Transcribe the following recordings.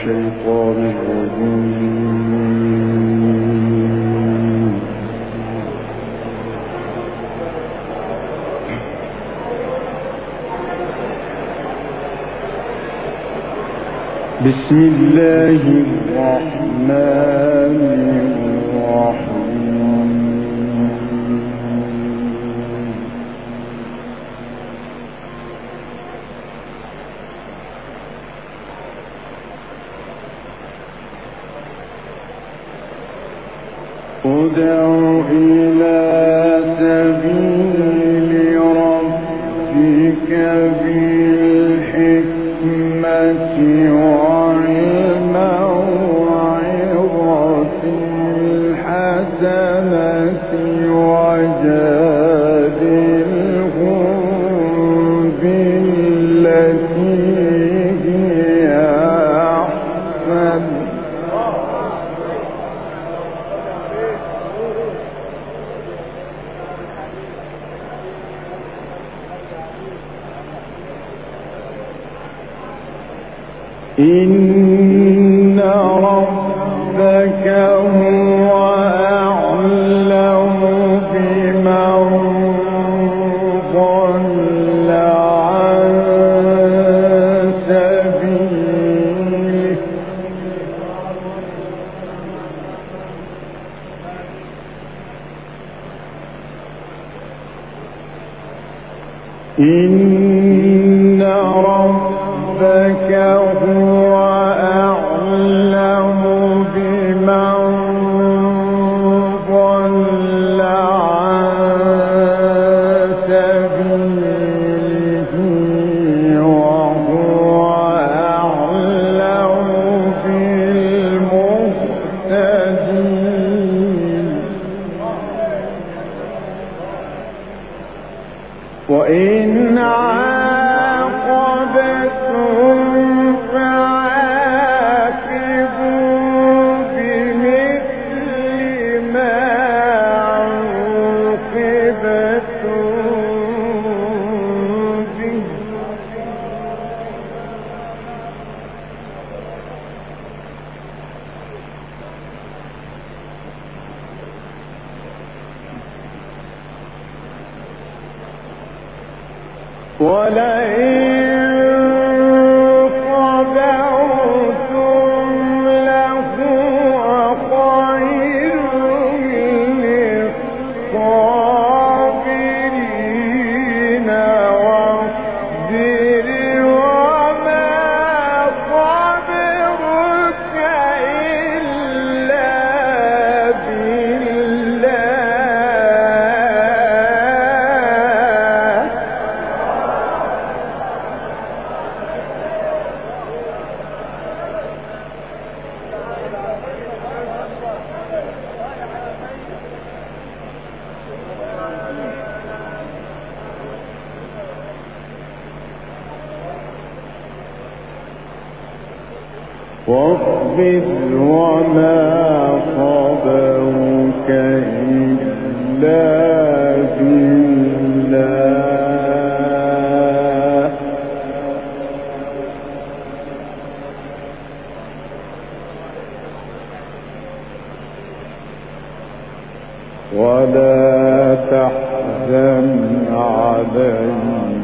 الشيطان الرجيم. بسم الله الرحمن الرحيم. ادع إلى سبيل ربك بالحكمة والموعظة الحسنة وجادلهم بالتي هي أحسن. إن ربك هو أعلم بمن ضل عن سبيله إن ربك هو أعلم بمن ضل عن سبيله وهو أعلم بالمهتدين. وإن عاقبتم فعاقبوا بمثل ما عوقبتم به. ولئن صبرتم لهو خير للصابرين. واصبر وما صبرك إلا بالله. واصبر وما صبرك إلا بالله. ولا تحزن عليهم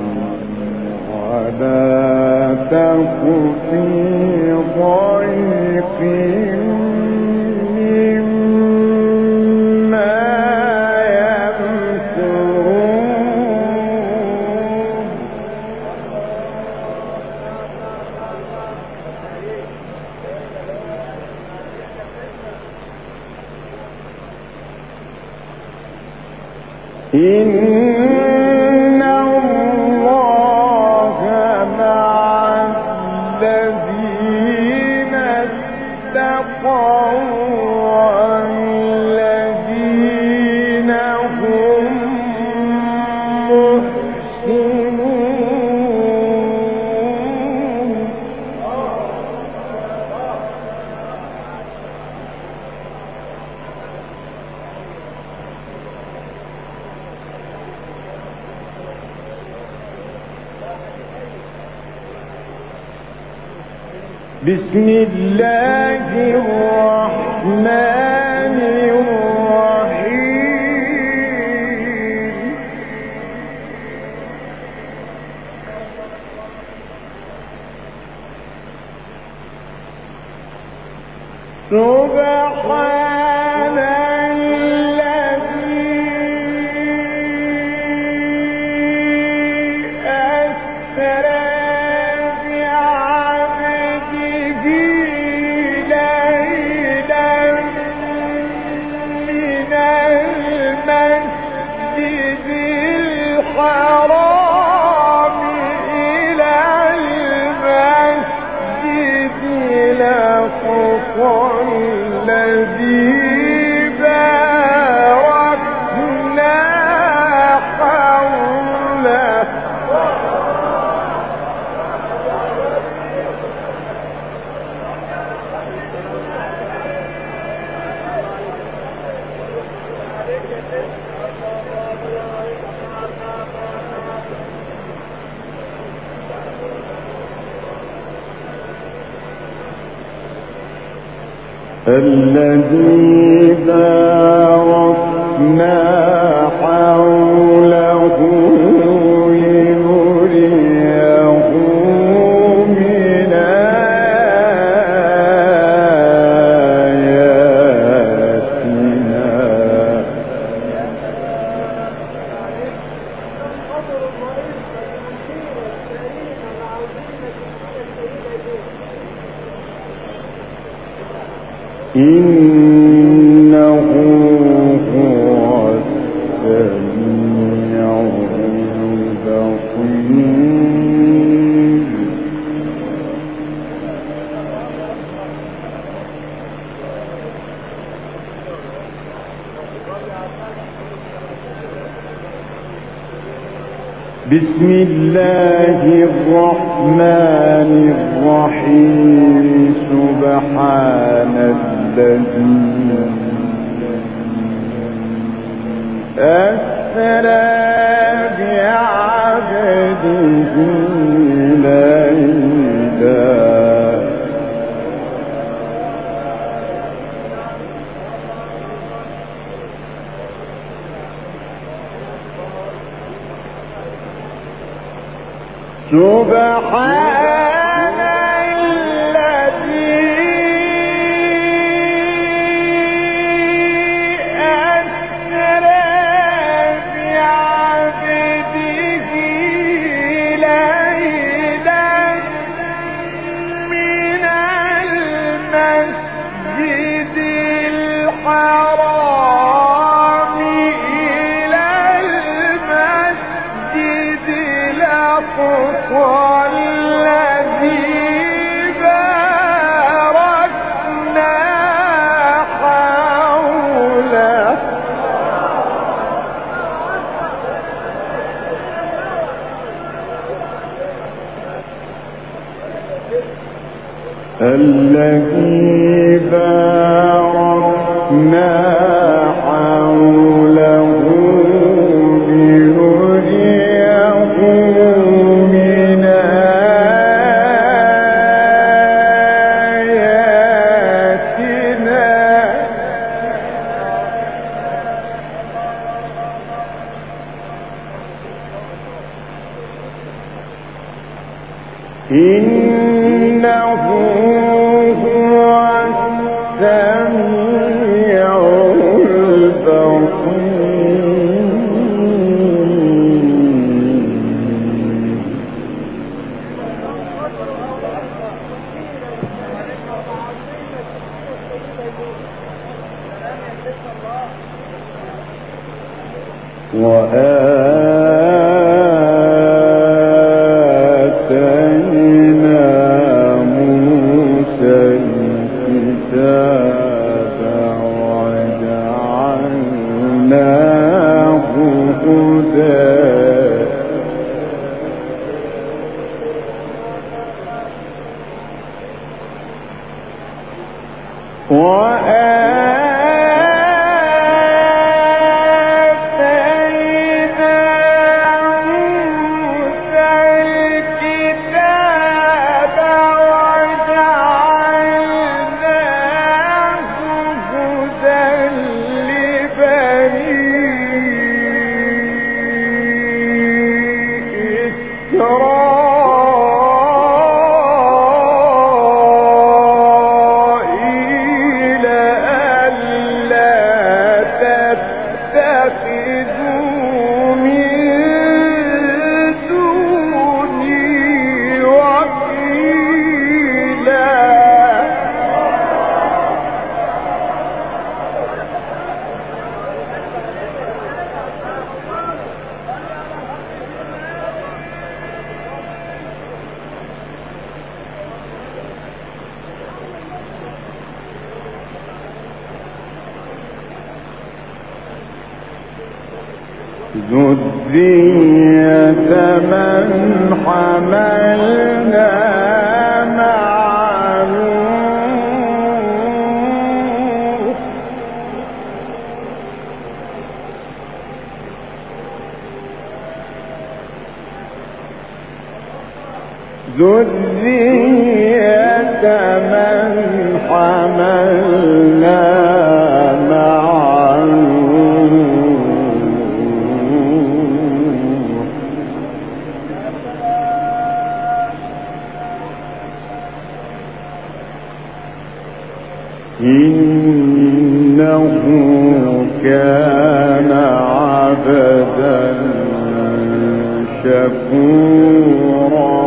ولا تك في ضيق مما يمكرون. إن الله مع الذين اتقوا والذين هم محسنون. بسم الله الرحمن الرحيم سبحان الذي أسرى بعبده ليلا من المسجد الحرام إلى المسجد الأقصى الذي باركنا حوله الذي باركنا حوله لنريه من آياتنا إنه هو السميع البصير بسم الله الرحمن الرحيم سبحان الذي أسرى بعبده ليلا سبحان الذي أسرى بعبده ليلا من المسجد الحرام إلى المسجد الأقصى الذي باركنا حوله الذي باركنا حوله لنريه من آياتنا إنه هو السميع البصير وآتينا موسى الكتاب وجعلناه هدى وآتينا موسى الكتاب ذرية من حملنا مع نوح ذرية من حملنا مع نوح إنه كان عبدا شكورا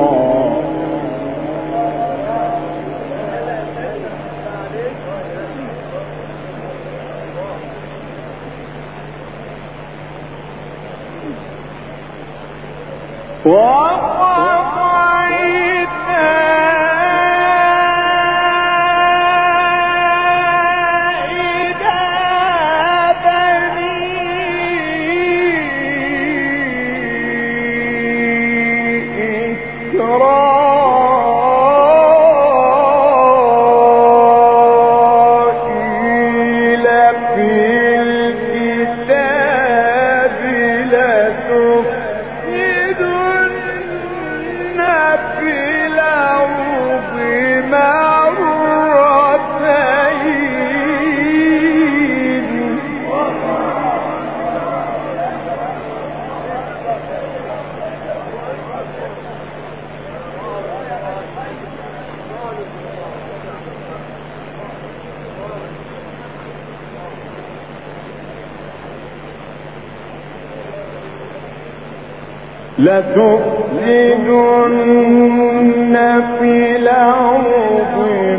لتفسدن في الأرض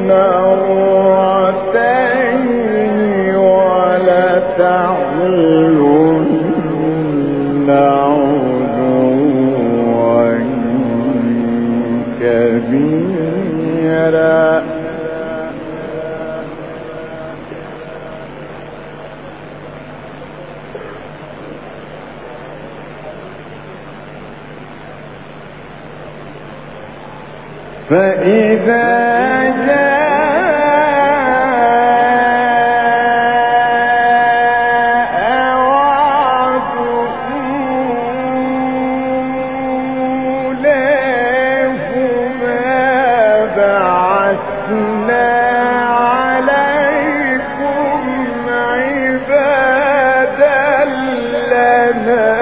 مرتين ولتعلن علوا كبيرا فإذا جاء وعد أولاهما بعثنا عليكم عبادا لنا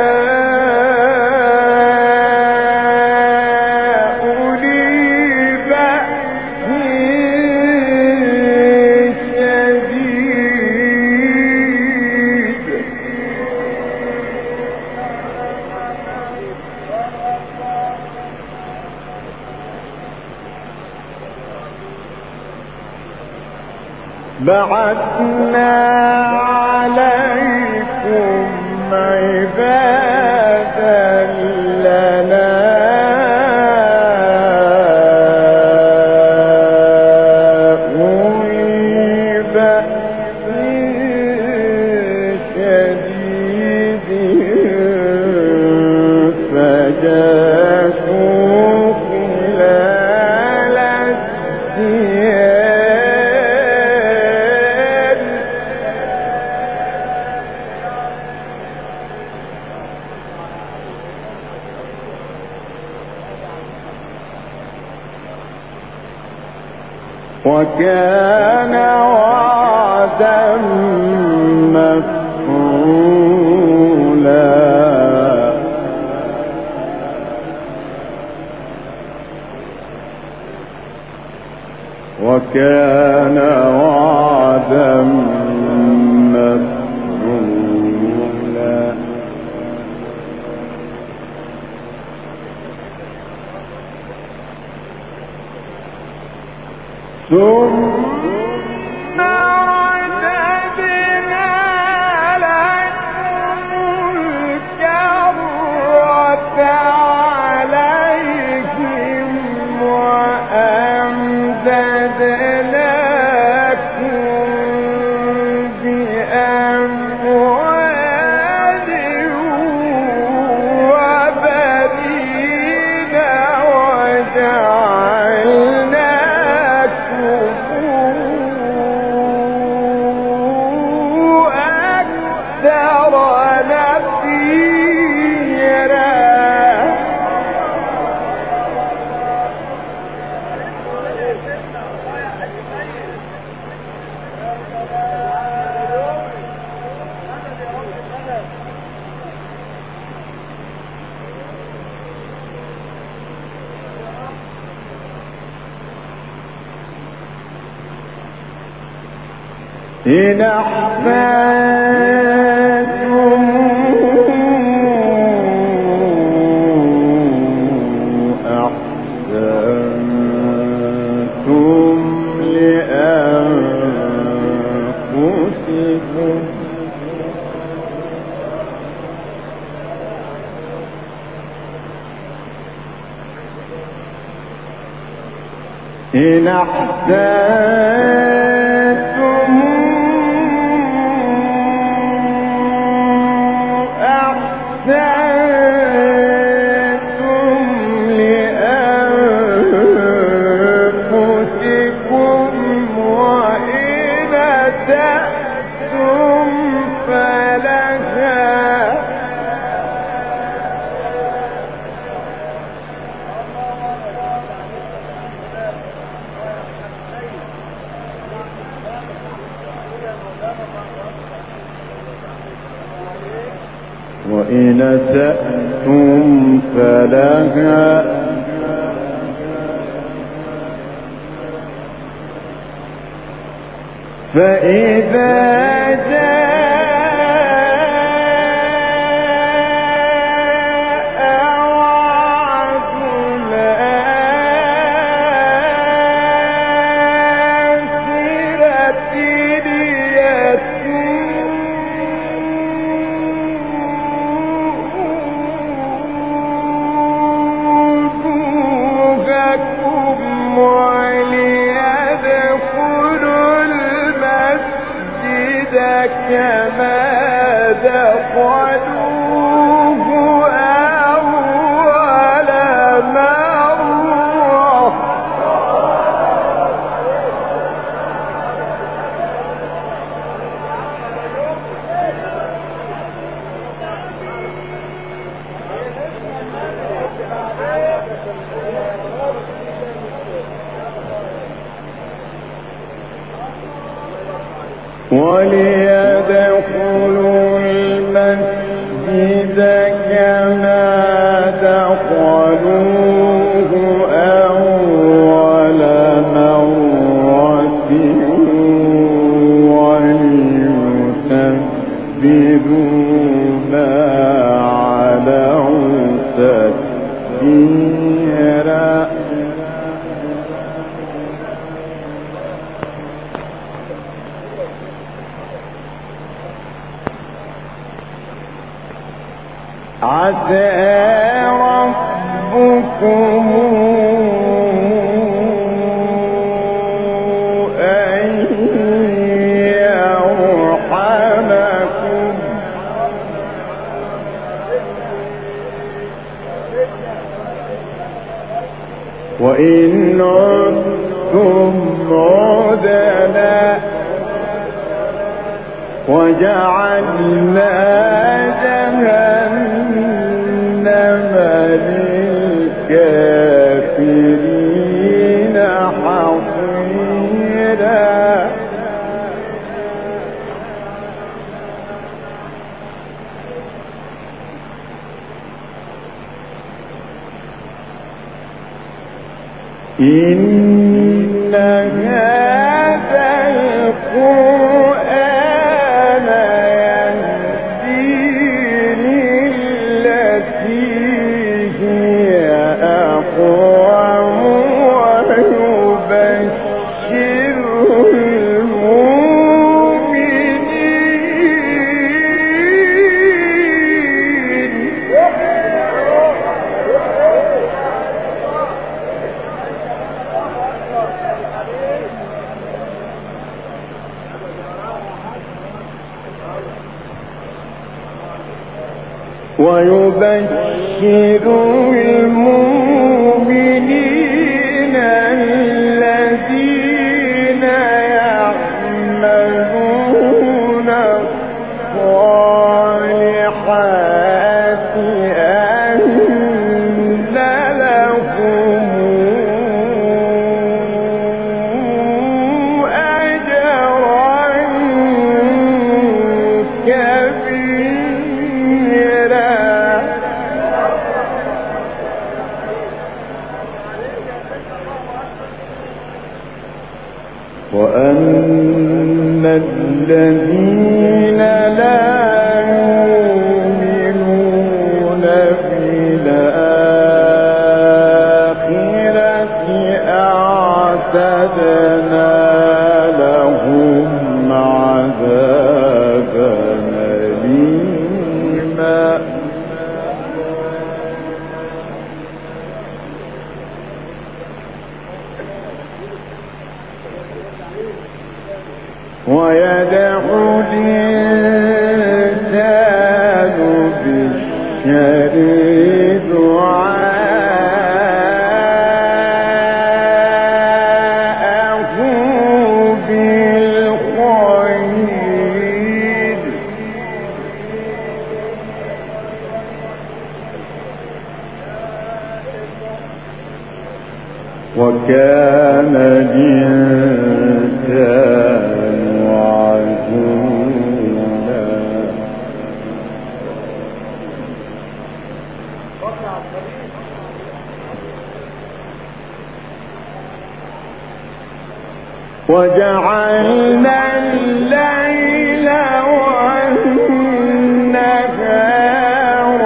بعثنا عليكم عبادا لنا أولي بأس شديد فجاسوا خلال الديار وكان وعدا مفعولا وكان وعدا مفعولا ثم رددنا لكم الكرة عليهم وأمددناكم بأموال إن أحسنتم أحسنتم لأنفسكم إن أحسنتم أحسنتم لأنفسكم وإن أسأتم فلها وإن أسأتم فلها فإذا جاء وعد الآخرة كما دخلوه أول مرة وليدخلوا المسجد كما دخلوه أول مرة وليتبروا ما علوا تتبيرا عسى ربكم أن يرحمكم وإن عدتم عدنا وجعلنا جهنم للكافرين حصيرا إن هذا القرآن يهدي للتي هي أقوم ويبشر المؤمنين الذين يعملون الصالحات أن لهم أجرا كبيرا وأن الذين لا يؤمنون بالآخرة أعتدنا لهم عذابا أليما ويدعو الإنسان بالشر دعاءه بالخير وكان الإنسان عجولا وجعلنا الليل والنهار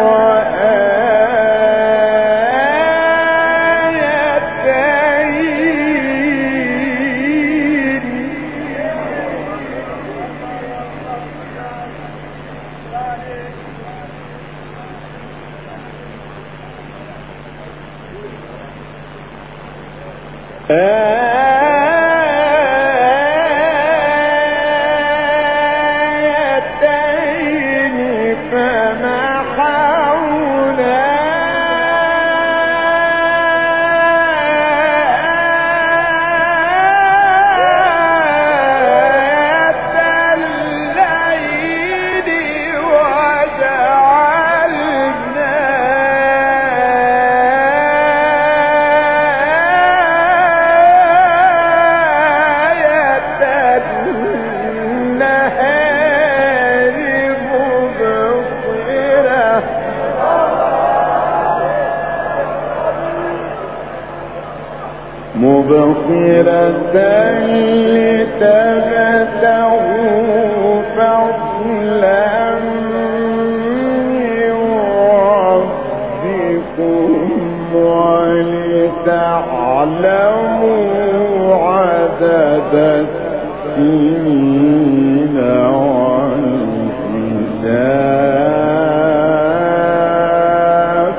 آيتين مبصرة لتبتغوا فضلا من ربكم ولتعلموا عدد السنين والحساب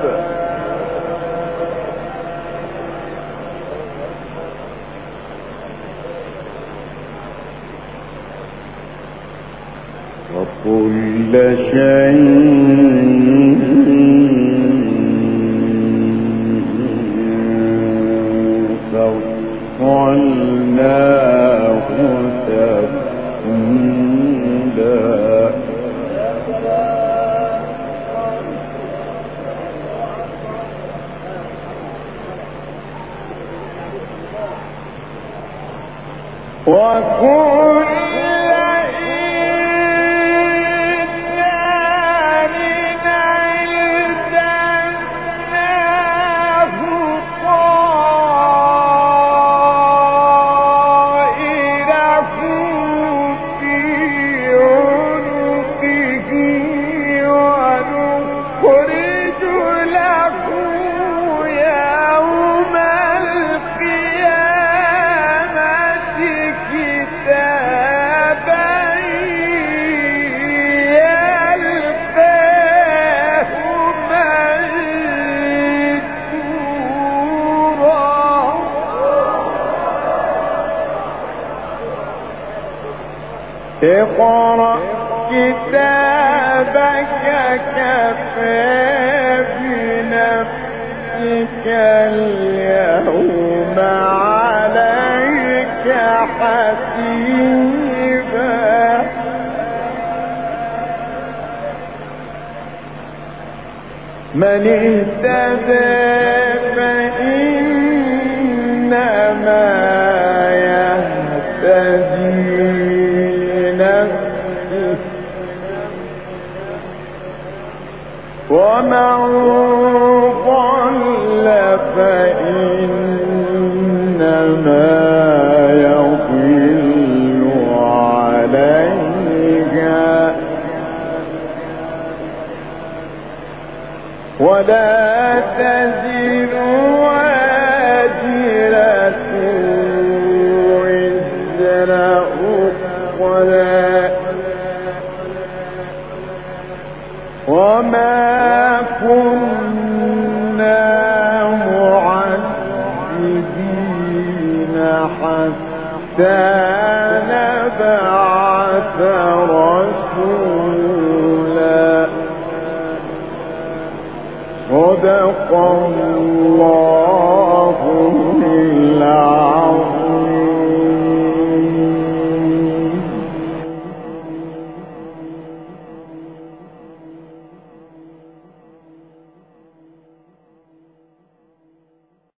وكل شيء فصلناه تفصيلا وكل اقرأ كتابك كفى بنفسك اليوم عليك حسيبا من اهتدى فإنما يهتدي ومن ضل فإنما يضل ولا تزر وازرة وزر أخرى وما كنا معذبين حتى نبعث رسولا. صدق الله.